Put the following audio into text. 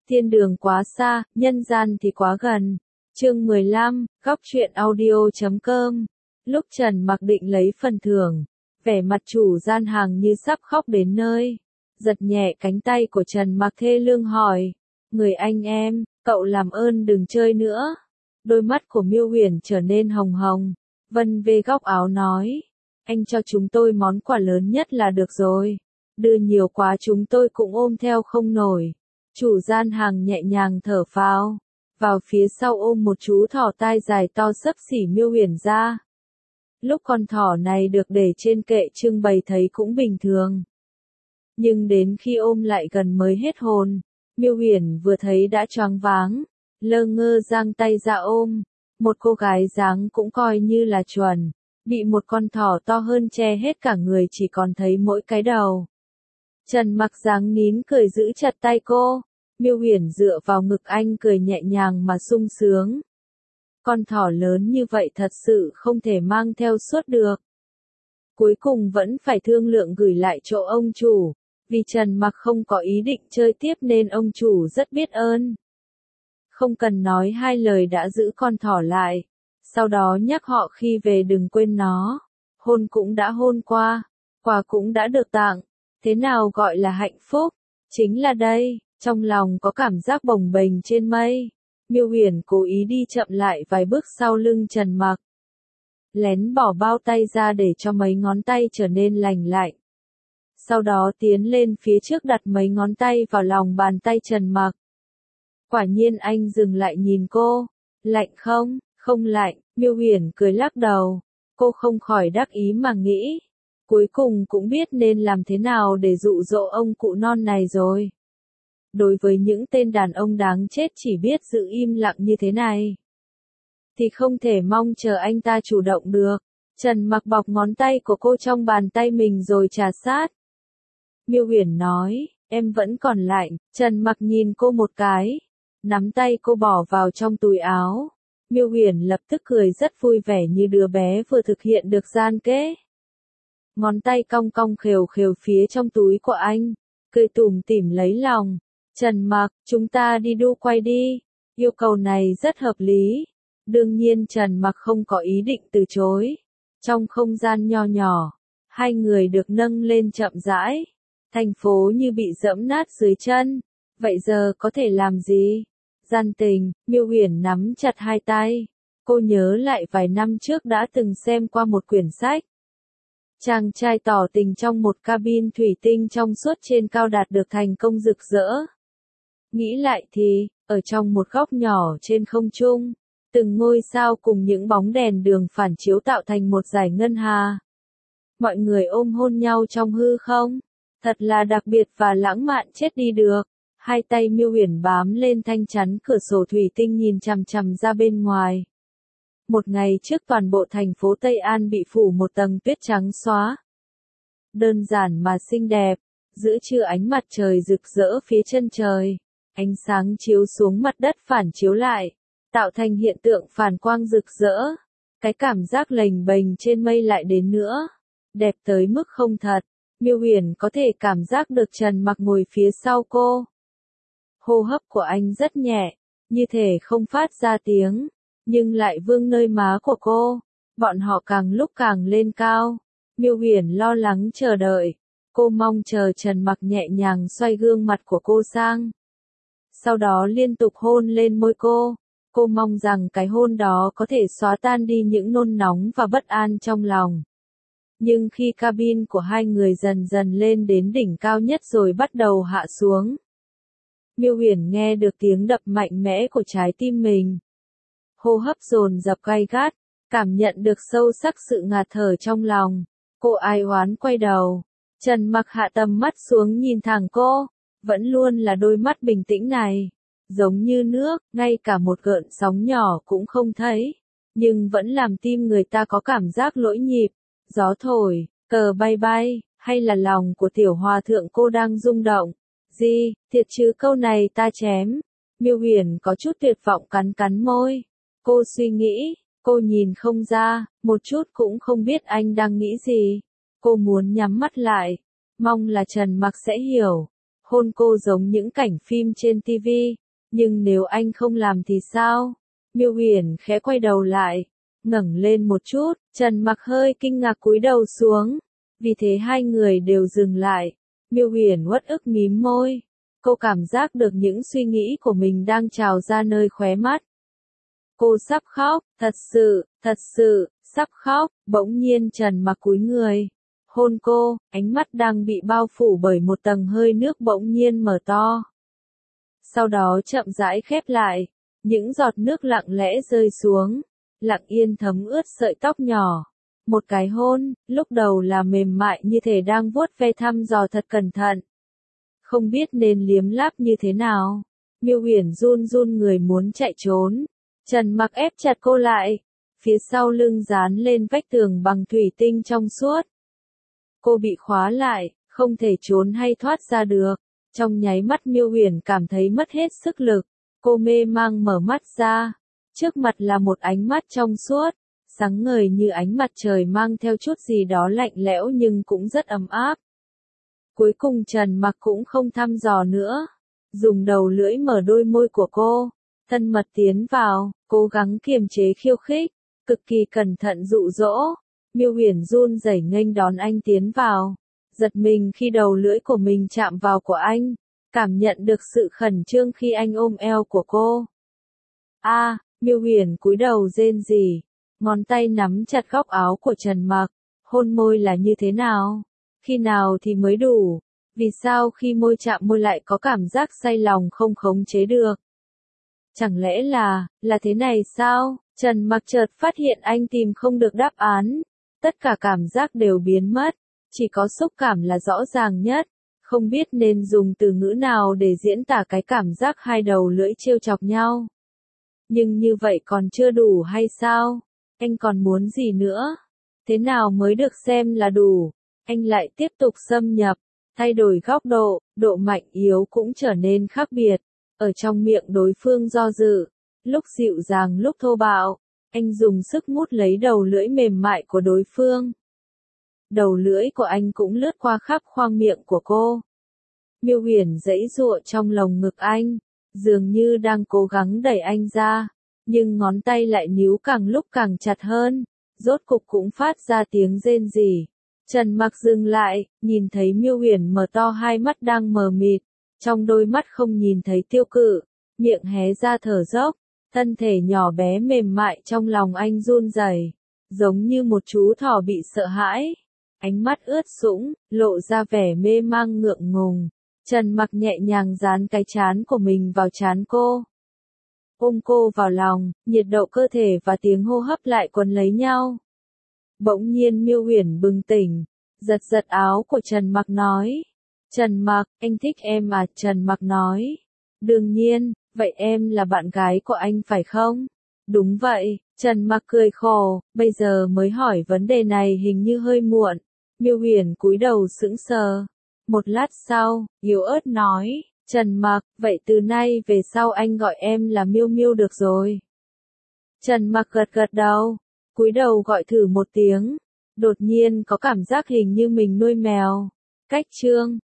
Thiên đường quá xa, nhân gian thì quá gần. Chương 15, góc truyện audio.com. Lúc Trần Mặc định lấy phần thưởng, vẻ mặt chủ gian hàng như sắp khóc đến nơi. Giật nhẹ cánh tay của Trần Mặc thê lương hỏi, người anh em, cậu làm ơn đừng chơi nữa. Đôi mắt của Miêu Huyền trở nên hồng hồng, vân về góc áo nói, anh cho chúng tôi món quà lớn nhất là được rồi. Đưa nhiều quá chúng tôi cũng ôm theo không nổi. Chủ gian hàng nhẹ nhàng thở phào, vào phía sau ôm một chú thỏ tai dài to xấp xỉ Miêu Huyền ra. Lúc con thỏ này được để trên kệ trưng bày thấy cũng bình thường. Nhưng đến khi ôm lại gần mới hết hồn, Miêu Huyền vừa thấy đã choáng váng, lơ ngơ giang tay ra ôm. Một cô gái dáng cũng coi như là chuẩn, bị một con thỏ to hơn che hết cả người chỉ còn thấy mỗi cái đầu. Trần Mặc dáng nín cười giữ chặt tay cô, Miêu Huyền dựa vào ngực anh cười nhẹ nhàng mà sung sướng. Con thỏ lớn như vậy thật sự không thể mang theo suốt được. Cuối cùng vẫn phải thương lượng gửi lại chỗ ông chủ, vì Trần Mặc không có ý định chơi tiếp nên ông chủ rất biết ơn. Không cần nói hai lời đã giữ con thỏ lại, sau đó nhắc họ khi về đừng quên nó. Hôn cũng đã hôn qua, quà cũng đã được tặng, thế nào gọi là hạnh phúc? Chính là đây, trong lòng có cảm giác bồng bềnh trên mây. Miêu Huyền cố ý đi chậm lại vài bước sau lưng Trần Mặc. Lén bỏ bao tay ra để cho mấy ngón tay trở nên lành lạnh. Sau đó tiến lên phía trước đặt mấy ngón tay vào lòng bàn tay Trần Mặc. Quả nhiên anh dừng lại nhìn cô. Lạnh không? Không lạnh, Miêu Huyền cười lắc đầu. Cô không khỏi đắc ý mà nghĩ. Cuối cùng cũng biết nên làm thế nào để dụ dỗ ông cụ non này rồi. Đối với những tên đàn ông đáng chết chỉ biết giữ im lặng như thế này, thì không thể mong chờ anh ta chủ động được. Trần Mặc bọc ngón tay của cô trong bàn tay mình rồi trà sát. Miêu Huyền nói, em vẫn còn lạnh. Trần Mặc nhìn cô một cái, nắm tay cô bỏ vào trong túi áo. Miêu Huyền lập tức cười rất vui vẻ như đứa bé vừa thực hiện được gian kế. Ngón tay cong cong khều khều phía trong túi của anh, cười tủm tỉm lấy lòng. Trần Mặc, chúng ta đi đu quay đi. Yêu cầu này rất hợp lý. Đương nhiên Trần Mặc không có ý định từ chối. Trong không gian nho nhỏ, hai người được nâng lên chậm rãi. Thành phố như bị dẫm nát dưới chân. Vậy giờ có thể làm gì? Gian tình, Miêu Huyền nắm chặt hai tay. Cô nhớ lại vài năm trước đã từng xem qua một quyển sách. Chàng trai tỏ tình trong một cabin thủy tinh trong suốt trên cao đạt được thành công rực rỡ. Nghĩ lại thì, ở trong một góc nhỏ trên không trung, từng ngôi sao cùng những bóng đèn đường phản chiếu tạo thành một dải ngân hà. Mọi người ôm hôn nhau trong hư không, thật là đặc biệt và lãng mạn chết đi được. Hai tay Miêu Huyền bám lên thanh chắn cửa sổ thủy tinh nhìn chằm chằm ra bên ngoài. Một ngày trước toàn bộ thành phố Tây An bị phủ một tầng tuyết trắng xóa. Đơn giản mà xinh đẹp, giữa trưa ánh mặt trời rực rỡ phía chân trời. Ánh sáng chiếu xuống mặt đất phản chiếu lại, tạo thành hiện tượng phản quang rực rỡ. Cái cảm giác lềnh bềnh trên mây lại đến nữa. Đẹp tới mức không thật. Miêu Huyền có thể cảm giác được Trần Mặc ngồi phía sau cô. Hô hấp của anh rất nhẹ, như thể không phát ra tiếng, nhưng lại vương nơi má của cô. Bọn họ càng lúc càng lên cao. Miêu Huyền lo lắng chờ đợi. Cô mong chờ Trần Mặc nhẹ nhàng xoay gương mặt của cô sang. Sau đó liên tục hôn lên môi cô. Cô mong rằng cái hôn đó có thể xóa tan đi những nôn nóng và bất an trong lòng. Nhưng khi cabin của hai người dần dần lên đến đỉnh cao nhất rồi bắt đầu hạ xuống. Miêu Huyền nghe được tiếng đập mạnh mẽ của trái tim mình. Hô hấp dồn dập gay gắt, cảm nhận được sâu sắc sự ngạt thở trong lòng. Cô ai oán quay đầu. Trần Mặc hạ tầm mắt xuống nhìn thẳng cô. Vẫn luôn là đôi mắt bình tĩnh này. Giống như nước, ngay cả một gợn sóng nhỏ cũng không thấy. Nhưng vẫn làm tim người ta có cảm giác lỗi nhịp. Gió thổi, cờ bay bay, hay là lòng của tiểu hòa thượng cô đang rung động. Gì, thiệt chứ câu này ta chém. Miêu Huyền có chút tuyệt vọng cắn cắn môi. Cô suy nghĩ, cô nhìn không ra, một chút cũng không biết anh đang nghĩ gì. Cô muốn nhắm mắt lại, mong là Trần Mặc sẽ hiểu. Hôn cô giống những cảnh phim trên TV, nhưng nếu anh không làm thì sao? Miêu Huyền khẽ quay đầu lại, ngẩng lên một chút, Trần Mặc hơi kinh ngạc cúi đầu xuống. Vì thế hai người đều dừng lại. Miêu Huyền uất ức mím môi. Cô cảm giác được những suy nghĩ của mình đang trào ra nơi khóe mắt. Cô sắp khóc, thật sự, sắp khóc. Bỗng nhiên Trần Mặc cúi người, hôn cô, ánh mắt đang bị bao phủ bởi một tầng hơi nước bỗng nhiên mở to. Sau đó chậm rãi khép lại, những giọt nước lặng lẽ rơi xuống, lặng yên thấm ướt sợi tóc nhỏ. Một cái hôn, lúc đầu là mềm mại như thể đang vuốt ve thăm dò thật cẩn thận. Không biết nên liếm láp như thế nào. Miêu Huyền run run người muốn chạy trốn. Trần Mặc ép chặt cô lại. Phía sau lưng dán lên vách tường bằng thủy tinh trong suốt. Cô bị khóa lại, không thể trốn hay thoát ra được. Trong nháy mắt Miêu Huyền cảm thấy mất hết sức lực. Cô mê mang mở mắt ra. Trước mặt là một ánh mắt trong suốt, sáng ngời như ánh mặt trời mang theo chút gì đó lạnh lẽo nhưng cũng rất ấm áp. Cuối cùng Trần Mặc cũng không thăm dò nữa. Dùng đầu lưỡi mở đôi môi của cô, thân mật tiến vào, cố gắng kiềm chế khiêu khích, cực kỳ cẩn thận dụ dỗ. Miêu Huyền run rẩy nghênh đón anh tiến vào, giật mình khi đầu lưỡi của mình chạm vào của anh, cảm nhận được sự khẩn trương khi anh ôm eo của cô. Miêu Huyền cúi đầu rên rỉ, ngón tay nắm chặt góc áo của Trần Mặc, hôn môi là như thế nào? Khi nào thì mới đủ? Vì sao khi môi chạm môi lại có cảm giác say lòng không khống chế được? Chẳng lẽ là thế này sao? Trần Mặc chợt phát hiện anh tìm không được đáp án. Tất cả cảm giác đều biến mất, chỉ có xúc cảm là rõ ràng nhất. Không biết nên dùng từ ngữ nào để diễn tả cái cảm giác hai đầu lưỡi trêu chọc nhau. Nhưng như vậy còn chưa đủ hay sao? Anh còn muốn gì nữa? Thế nào mới được xem là đủ? Anh lại tiếp tục xâm nhập, thay đổi góc độ, độ mạnh yếu cũng trở nên khác biệt. Ở trong miệng đối phương do dự, lúc dịu dàng lúc thô bạo, anh dùng sức mút lấy đầu lưỡi mềm mại của đối phương. Đầu lưỡi của anh cũng lướt qua khắp khoang miệng của cô. Miêu Huyền giãy giụa trong lồng ngực anh, dường như đang cố gắng đẩy anh ra, nhưng ngón tay lại níu càng lúc càng chặt hơn, rốt cục cũng phát ra tiếng rên rỉ. Trần Mặc dừng lại, nhìn thấy Miêu Huyền mở to hai mắt đang mờ mịt, trong đôi mắt không nhìn thấy tiêu cự, miệng hé ra thở dốc, thân thể nhỏ bé mềm mại trong lòng anh run rẩy, giống như một chú thỏ bị sợ hãi. Ánh mắt ướt sũng, lộ ra vẻ mê mang ngượng ngùng. Trần Mặc nhẹ nhàng dán cái trán của mình vào trán cô. Ôm cô vào lòng, nhiệt độ cơ thể và tiếng hô hấp lại quấn lấy nhau. Bỗng nhiên Miêu Huyền bừng tỉnh, giật giật áo của Trần Mặc nói. Trần Mặc, anh thích em à? Trần Mặc nói. Đương nhiên, vậy em là bạn gái của anh phải không? Đúng vậy, Trần Mặc cười khổ, bây giờ mới hỏi vấn đề này hình như hơi muộn. Miêu Huyền cúi đầu sững sờ. Một lát sau, yếu ớt nói, Trần Mặc, vậy từ nay về sau anh gọi em là Miêu Miêu được rồi. Trần Mặc gật gật đầu, cúi đầu gọi thử một tiếng. Đột nhiên có cảm giác hình như mình nuôi mèo. Cách chương